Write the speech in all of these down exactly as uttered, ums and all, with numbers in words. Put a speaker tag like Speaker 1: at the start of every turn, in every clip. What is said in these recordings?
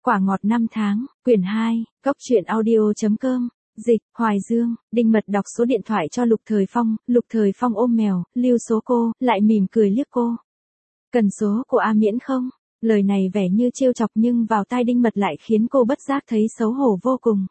Speaker 1: Quả ngọt năm tháng, quyển hai, góc truyện audio.com, dịch, Hoài Dương, Đinh Mật đọc số điện thoại cho Lục Thời Phong, Lục Thời Phong ôm mèo, lưu số cô, lại mỉm cười liếc cô. Cần số của A Miễn không? Lời này vẻ như trêu chọc nhưng vào tai Đinh Mật lại khiến cô bất giác thấy xấu hổ vô cùng.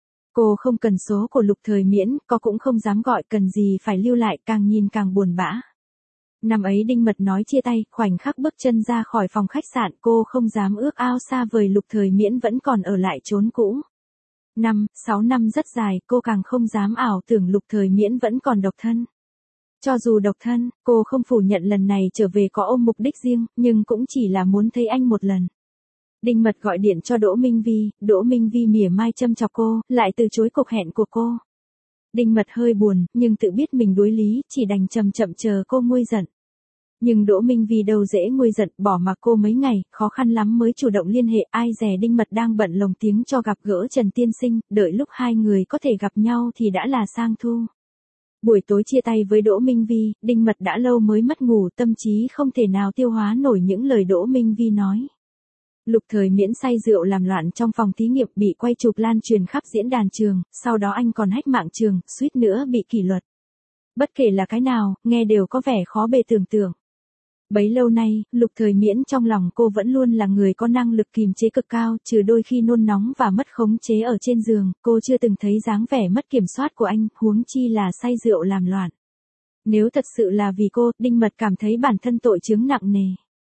Speaker 1: Cô không cần số của Lục Thời Miễn, có cũng không dám gọi, cần gì phải lưu lại, càng nhìn càng buồn bã. Năm ấy Đinh Mật nói chia tay, khoảnh khắc bước chân ra khỏi phòng khách sạn cô không dám ước ao xa vời Lục Thời Miễn vẫn còn ở lại chốn cũ. Năm, sáu năm rất dài, cô càng không dám ảo tưởng Lục Thời Miễn vẫn còn độc thân. Cho dù độc thân, cô không phủ nhận lần này trở về có ôm mục đích riêng, nhưng cũng chỉ là muốn thấy anh một lần. Đinh Mật gọi điện cho Đỗ Minh Vi, Đỗ Minh Vi mỉa mai châm chọc cô, lại từ chối cuộc hẹn của cô. Đinh Mật hơi buồn, nhưng tự biết mình đuối lý, chỉ đành chậm chậm chờ cô nguôi giận. Nhưng Đỗ Minh Vi đâu dễ nguôi giận, bỏ mặc cô mấy ngày, khó khăn lắm mới chủ động liên hệ, ai dè Đinh Mật đang bận lồng tiếng cho gặp gỡ Trần Tiên Sinh, đợi lúc hai người có thể gặp nhau thì đã là sang thu. Buổi tối chia tay với Đỗ Minh Vi, Đinh Mật đã lâu mới mất ngủ, tâm trí không thể nào tiêu hóa nổi những lời Đỗ Minh Vi nói. Lục Thời Miễn say rượu làm loạn trong phòng thí nghiệm bị quay chụp lan truyền khắp diễn đàn trường, sau đó anh còn hách mạng trường, suýt nữa bị kỷ luật. Bất kể là cái nào, nghe đều có vẻ khó bề tưởng tượng. Bấy lâu nay, Lục Thời Miễn trong lòng cô vẫn luôn là người có năng lực kìm chế cực cao, trừ đôi khi nôn nóng và mất khống chế ở trên giường, cô chưa từng thấy dáng vẻ mất kiểm soát của anh, huống chi là say rượu làm loạn. Nếu thật sự là vì cô, Đinh Mật cảm thấy bản thân tội chướng nặng nề.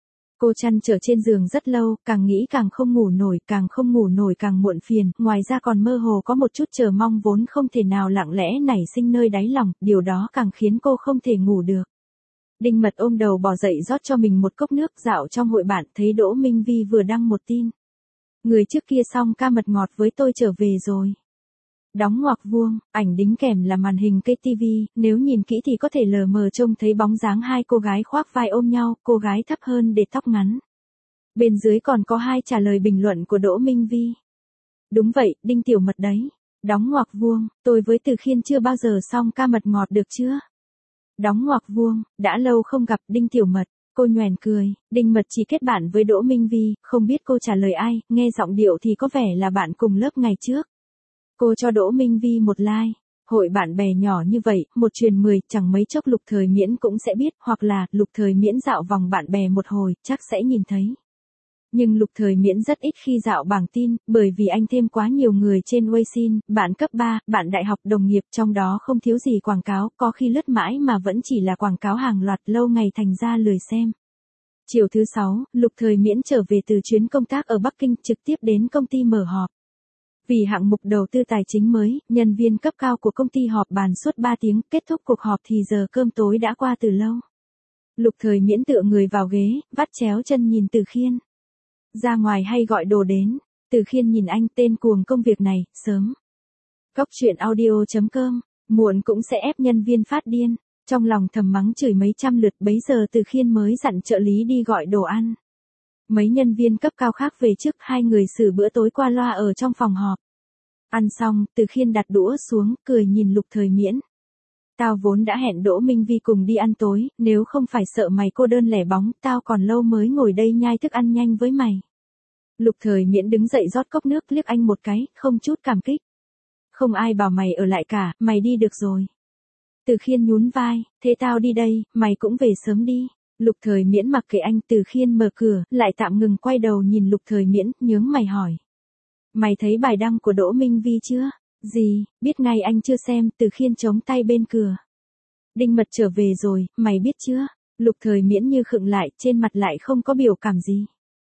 Speaker 1: Cô trăn trở trên giường rất lâu, càng nghĩ càng không ngủ nổi, càng không ngủ nổi càng muộn phiền, ngoài ra còn mơ hồ có một chút chờ mong vốn không thể nào lặng lẽ nảy sinh nơi đáy lòng, điều đó càng khiến cô không thể ngủ được. Đinh Mật ôm đầu bò dậy rót cho mình một cốc nước, dạo trong hội bạn thấy Đỗ Minh Vi vừa đăng một tin. Người trước kia xong ca mật ngọt với tôi trở về rồi. Đóng ngoặc vuông, ảnh đính kèm là màn hình cây tivi, nếu nhìn kỹ thì có thể lờ mờ trông thấy bóng dáng hai cô gái khoác vai ôm nhau, cô gái thấp hơn để tóc ngắn. Bên dưới còn có hai trả lời bình luận của Đỗ Minh Vi. Đúng vậy, Đinh Tiểu Mật đấy. Đóng ngoặc vuông, tôi với Từ Khiên chưa bao giờ xong ca mật ngọt được chưa? Đóng ngoặc vuông, đã lâu không gặp Đinh Tiểu Mật, cô nhoẻn cười, Đinh Mật chỉ kết bạn với Đỗ Minh Vi, không biết cô trả lời ai, nghe giọng điệu thì có vẻ là bạn cùng lớp ngày trước. Cô cho Đỗ Minh Vi một like, hội bạn bè nhỏ như vậy, một truyền mười, chẳng mấy chốc Lục Thời Miễn cũng sẽ biết, hoặc là Lục Thời Miễn dạo vòng bạn bè một hồi, chắc sẽ nhìn thấy. Nhưng Lục Thời Miễn rất ít khi dạo bảng tin, bởi vì anh thêm quá nhiều người trên Weixin, bạn cấp ba, bạn đại học đồng nghiệp, trong đó không thiếu gì quảng cáo, có khi lướt mãi mà vẫn chỉ là quảng cáo hàng loạt, lâu ngày thành ra lười xem. Chiều thứ sáu, Lục Thời Miễn trở về từ chuyến công tác ở Bắc Kinh, trực tiếp đến công ty mở họp. Vì hạng mục đầu tư tài chính mới, nhân viên cấp cao của công ty họp bàn suốt ba tiếng, kết thúc cuộc họp thì giờ cơm tối đã qua từ lâu. Lục Thời Miễn tựa người vào ghế, vắt chéo chân nhìn Từ Khiên. Ra ngoài hay gọi đồ đến? Từ Khiên nhìn anh, tên cuồng công việc này, sớm. Góc truyện audio.com, muộn cũng sẽ ép nhân viên phát điên. Trong lòng thầm mắng chửi mấy trăm lượt, bấy giờ Từ Khiên mới dặn trợ lý đi gọi đồ ăn. Mấy nhân viên cấp cao khác về trước, hai người xử bữa tối qua loa ở trong phòng họp. Ăn xong, Từ Khiên đặt đũa xuống, cười nhìn Lục Thời Miễn. Tao vốn đã hẹn Đỗ Minh Vi cùng đi ăn tối, nếu không phải sợ mày cô đơn lẻ bóng, tao còn lâu mới ngồi đây nhai thức ăn nhanh với mày. Lục Thời Miễn đứng dậy rót cốc nước liếc anh một cái, không chút cảm kích. Không ai bảo mày ở lại cả, mày đi được rồi. Từ Khiên nhún vai, thế tao đi đây, mày cũng về sớm đi. Lục Thời Miễn mặc kệ anh, Từ Khiên mở cửa, lại tạm ngừng quay đầu nhìn Lục Thời Miễn, nhướng mày hỏi. Mày thấy bài đăng của Đỗ Minh Vi chưa? Gì, biết ngay anh chưa xem, Từ Khiên chống tay bên cửa. Đinh Mật trở về rồi, mày biết chưa? Lục Thời Miễn như khựng lại, trên mặt lại không có biểu cảm gì.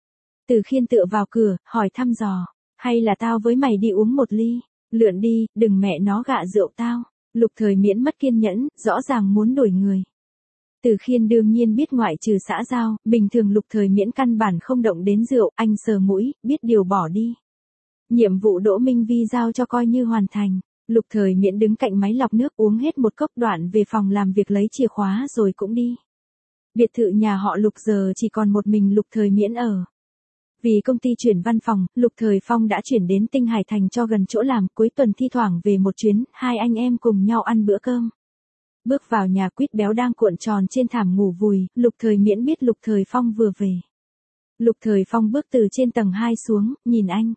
Speaker 1: Từ Khiên tựa vào cửa, hỏi thăm dò, hay là tao với mày đi uống một ly? Lượn đi, đừng mẹ nó gạ rượu tao. Lục Thời Miễn mất kiên nhẫn, rõ ràng muốn đuổi người. Từ Khiên đương nhiên biết ngoại trừ xã giao, bình thường Lục Thời Miễn căn bản không động đến rượu, anh sờ mũi, biết điều bỏ đi. Nhiệm vụ Đỗ Minh Vi giao cho coi như hoàn thành. Lục Thời Miễn đứng cạnh máy lọc nước uống hết một cốc, đoạn về phòng làm việc lấy chìa khóa rồi cũng đi. Biệt thự nhà họ Lục giờ chỉ còn một mình Lục Thời Miễn ở. Vì công ty chuyển văn phòng, Lục Thời Phong đã chuyển đến Tinh Hải Thành cho gần chỗ làm, cuối tuần thi thoảng về một chuyến, hai anh em cùng nhau ăn bữa cơm. Bước vào nhà, Quýt béo đang cuộn tròn trên thảm ngủ vùi, Lục Thời Miễn biết Lục Thời Phong vừa về. Lục Thời Phong bước từ trên tầng hai xuống, nhìn anh.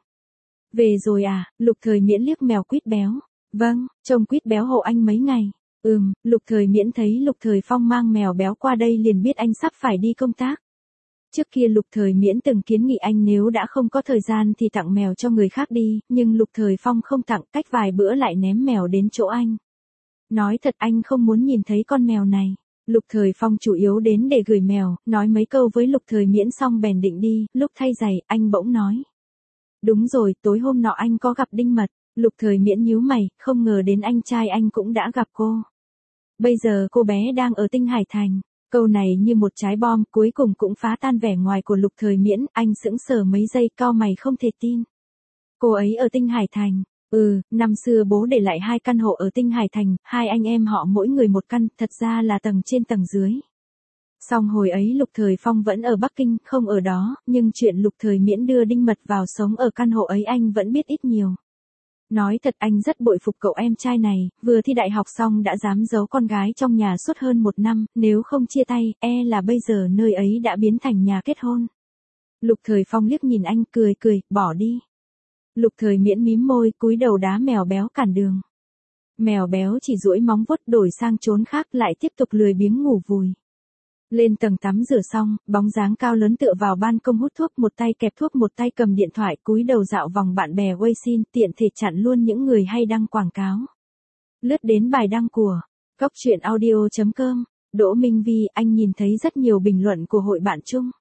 Speaker 1: Về rồi à, Lục Thời Miễn liếc mèo quýt béo. Vâng, trông quýt béo hộ anh mấy ngày. Ừm, Lục Thời Miễn thấy Lục Thời Phong mang mèo béo qua đây liền biết anh sắp phải đi công tác. Trước kia Lục Thời Miễn từng kiến nghị anh nếu đã không có thời gian thì tặng mèo cho người khác đi, nhưng Lục Thời Phong không tặng, cách vài bữa lại ném mèo đến chỗ anh. Nói thật anh không muốn nhìn thấy con mèo này. Lục Thời Phong chủ yếu đến để gửi mèo, nói mấy câu với Lục Thời Miễn xong bèn định đi, lúc thay giày, anh bỗng nói. Đúng rồi, tối hôm nọ anh có gặp Đinh Mật. Lục Thời Miễn nhíu mày, không ngờ đến anh trai anh cũng đã gặp cô. Bây giờ cô bé đang ở Tinh Hải Thành. Câu này như một trái bom, cuối cùng cũng phá tan vẻ ngoài của Lục Thời Miễn, anh sững sờ mấy giây, cau mày không thể tin. Cô ấy ở Tinh Hải Thành. Ừ, năm xưa bố để lại hai căn hộ ở Tinh Hải Thành, hai anh em họ mỗi người một căn, thật ra là tầng trên tầng dưới. Song hồi ấy Lục Thời Phong vẫn ở Bắc Kinh, không ở đó, nhưng chuyện Lục Thời Miễn đưa Đinh Mật vào sống ở căn hộ ấy anh vẫn biết ít nhiều. Nói thật anh rất bội phục cậu em trai này, vừa thi đại học xong đã dám giấu con gái trong nhà suốt hơn một năm, nếu không chia tay, e là bây giờ nơi ấy đã biến thành nhà kết hôn. Lục Thời Phong liếc nhìn anh cười cười, bỏ đi. Lục Thời Miễn mím môi, cúi đầu đá mèo béo cản đường. Mèo béo chỉ duỗi móng vuốt đổi sang chốn khác lại tiếp tục lười biếng ngủ vùi. Lên tầng tắm rửa xong, bóng dáng cao lớn tựa vào ban công hút thuốc, một tay kẹp thuốc một tay cầm điện thoại, cúi đầu dạo vòng bạn bè Weixin, tiện thể chặn luôn những người hay đăng quảng cáo. Lướt đến bài đăng của Cóc Truyện Audio chấm com, Đỗ Minh Vi, anh nhìn thấy rất nhiều bình luận của hội bạn chung.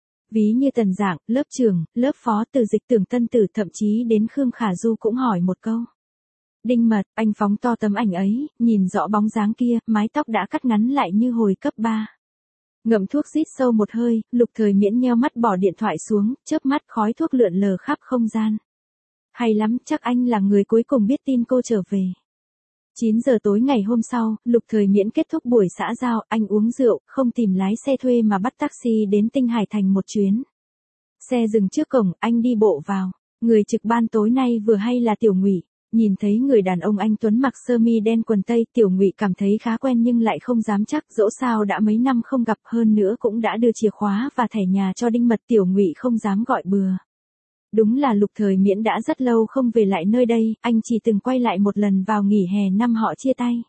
Speaker 1: Ví như Tần Giảng, lớp trưởng, lớp phó, Từ Dịch, Tưởng Tân Tử, thậm chí đến Khương Khả Du cũng hỏi một câu. Đinh Mật, anh phóng to tấm ảnh ấy, nhìn rõ bóng dáng kia, mái tóc đã cắt ngắn lại như hồi cấp ba. Ngậm thuốc rít sâu một hơi, Lục Thời Miễn nheo mắt bỏ điện thoại xuống, chớp mắt khói thuốc lượn lờ khắp không gian. Hay lắm, chắc anh là người cuối cùng biết tin cô trở về. chín giờ tối ngày hôm sau, Lục Thời Miễn kết thúc buổi xã giao, anh uống rượu, không tìm lái xe thuê mà bắt taxi đến Tinh Hải Thành một chuyến. Xe dừng trước cổng, anh đi bộ vào. Người trực ban tối nay vừa hay là Tiểu Ngụy. Nhìn thấy người đàn ông anh tuấn mặc sơ mi đen quần tây, Tiểu Ngụy cảm thấy khá quen nhưng lại không dám chắc, dẫu sao đã mấy năm không gặp, hơn nữa cũng đã đưa chìa khóa và thẻ nhà cho Đinh Mật, Tiểu Ngụy không dám gọi bừa. Đúng là Lục Thời Miễn đã rất lâu không về lại nơi đây, anh chỉ từng quay lại một lần vào nghỉ hè năm họ chia tay.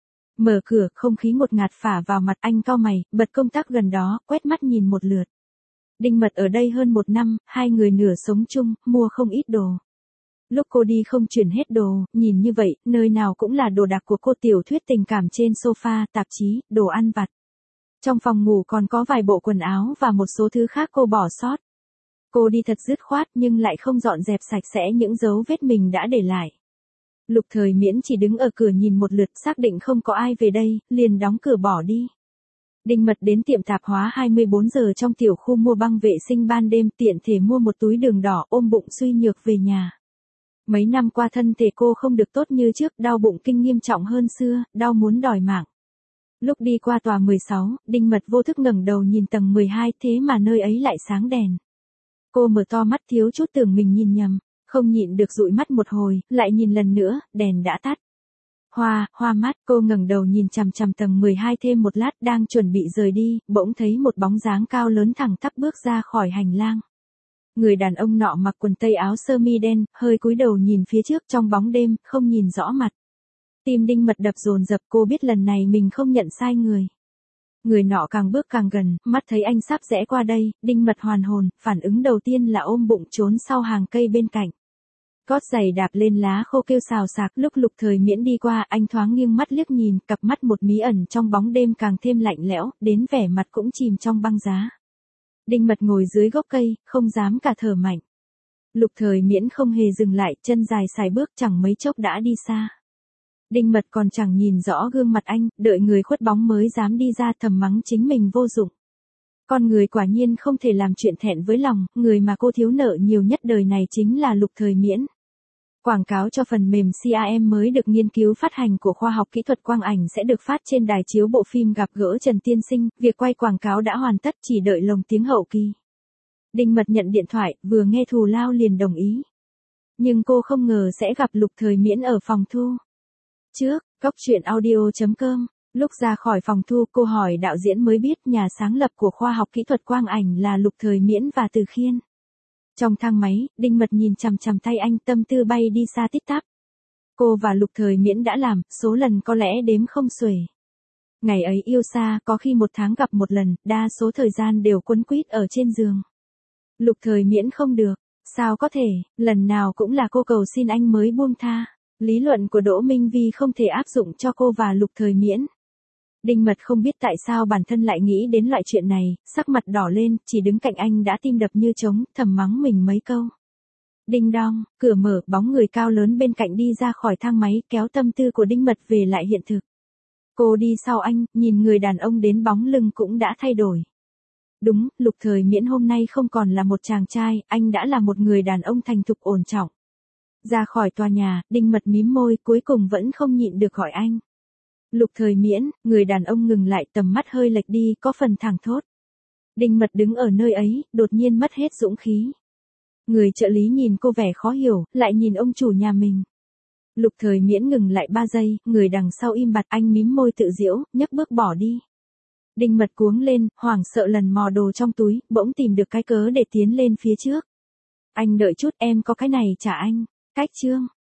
Speaker 1: Mở cửa, không khí ngột ngạt phả vào mặt, anh cau mày, bật công tắc gần đó, quét mắt nhìn một lượt. Đinh Mật ở đây hơn một năm, hai người nửa sống chung, mua không ít đồ. Lúc cô đi không chuyển hết đồ, nhìn như vậy, nơi nào cũng là đồ đạc của cô, tiểu thuyết tình cảm trên sofa, tạp chí, đồ ăn vặt. Trong phòng ngủ còn có vài bộ quần áo và một số thứ khác cô bỏ sót. Cô đi thật dứt khoát nhưng lại không dọn dẹp sạch sẽ những dấu vết mình đã để lại. Lục Thời Miễn chỉ đứng ở cửa nhìn một lượt, xác định không có ai về đây, liền đóng cửa bỏ đi. Đinh Mật đến tiệm tạp hóa hai mươi bốn giờ trong tiểu khu mua băng vệ sinh ban đêm, tiện thể mua một túi đường đỏ, ôm bụng suy nhược về nhà. Mấy năm qua thân thể cô không được tốt như trước, đau bụng kinh nghiêm trọng hơn xưa, đau muốn đòi mạng. Lúc đi qua tòa mười sáu, Đinh Mật vô thức ngẩng đầu nhìn tầng mười hai, thế mà nơi ấy lại sáng đèn. Cô mở to mắt, thiếu chút tưởng mình nhìn nhầm, không nhịn được dụi mắt một hồi, lại nhìn lần nữa, đèn đã tắt. Hoa, hoa mắt, cô ngẩng đầu nhìn chằm chằm tầng mười hai thêm một lát, đang chuẩn bị rời đi, bỗng thấy một bóng dáng cao lớn thẳng tắp bước ra khỏi hành lang. Người đàn ông nọ mặc quần tây áo sơ mi đen, hơi cúi đầu nhìn phía trước trong bóng đêm, không nhìn rõ mặt. Tim Đinh Mật đập dồn dập, cô biết lần này mình không nhận sai người. Người nọ càng bước càng gần, mắt thấy anh sắp rẽ qua đây, Đinh Mật hoàn hồn, phản ứng đầu tiên là ôm bụng trốn sau hàng cây bên cạnh. Gót giày đạp lên lá khô kêu xào xạc, lúc Lục Thời Miễn đi qua, anh thoáng nghiêng mắt liếc nhìn, cặp mắt một mí ẩn trong bóng đêm càng thêm lạnh lẽo, đến vẻ mặt cũng chìm trong băng giá. Đinh Mật ngồi dưới gốc cây, không dám cả thở mạnh. Lục Thời Miễn không hề dừng lại, chân dài xài bước, chẳng mấy chốc đã đi xa. Đinh Mật còn chẳng nhìn rõ gương mặt anh, đợi người khuất bóng mới dám đi ra, thầm mắng chính mình vô dụng. Con người quả nhiên không thể làm chuyện thẹn với lòng, người mà cô thiếu nợ nhiều nhất đời này chính là Lục Thời Miễn. Quảng cáo cho phần mềm xê a em mới được nghiên cứu phát hành của khoa học kỹ thuật quang ảnh sẽ được phát trên đài chiếu bộ phim Gặp gỡ Trần Tiên Sinh, việc quay quảng cáo đã hoàn tất, chỉ đợi lồng tiếng hậu kỳ. Đinh Mật nhận điện thoại, vừa nghe thù lao liền đồng ý. Nhưng cô không ngờ sẽ gặp Lục Thời Miễn ở phòng thu. Trước, Cóc Truyện Audio chấm com Lúc ra khỏi phòng thu cô hỏi đạo diễn mới biết nhà sáng lập của khoa học kỹ thuật quang ảnh là Lục Thời Miễn và Từ Khiên. Trong thang máy, Đinh Mật nhìn chằm chằm tay anh tâm tư bay đi xa tít tắp. Cô và Lục Thời Miễn đã làm, số lần có lẽ đếm không xuể. Ngày ấy yêu xa, có khi một tháng gặp một lần, đa số thời gian đều quấn quýt ở trên giường. Lục Thời Miễn không được, sao có thể, lần nào cũng là cô cầu xin anh mới buông tha. Lý luận của Đỗ Minh Vi không thể áp dụng cho cô và Lục Thời Miễn. Đinh Mật không biết tại sao bản thân lại nghĩ đến loại chuyện này, sắc mặt đỏ lên, chỉ đứng cạnh anh đã tim đập như trống, thầm mắng mình mấy câu. Đinh đong, cửa mở, bóng người cao lớn bên cạnh đi ra khỏi thang máy, kéo tâm tư của Đinh Mật về lại hiện thực. Cô đi sau anh, nhìn người đàn ông đến bóng lưng cũng đã thay đổi. Đúng, Lục Thời Miễn hôm nay không còn là một chàng trai, anh đã là một người đàn ông thành thục ổn trọng. Ra khỏi tòa nhà, Đinh Mật mím môi, cuối cùng vẫn không nhịn được gọi anh. Lục Thời Miễn, người đàn ông ngừng lại, tầm mắt hơi lệch đi, có phần thẳng thốt. Đinh Mật đứng ở nơi ấy, đột nhiên mất hết dũng khí. Người trợ lý nhìn cô vẻ khó hiểu, lại nhìn ông chủ nhà mình. Lục Thời Miễn ngừng lại ba giây, người đằng sau im bặt, anh mím môi tự giễu, nhấc bước bỏ đi. Đinh Mật cuống lên, hoảng sợ lần mò đồ trong túi, bỗng tìm được cái cớ để tiến lên phía trước. Anh đợi chút, em có cái này trả anh. Cách chương.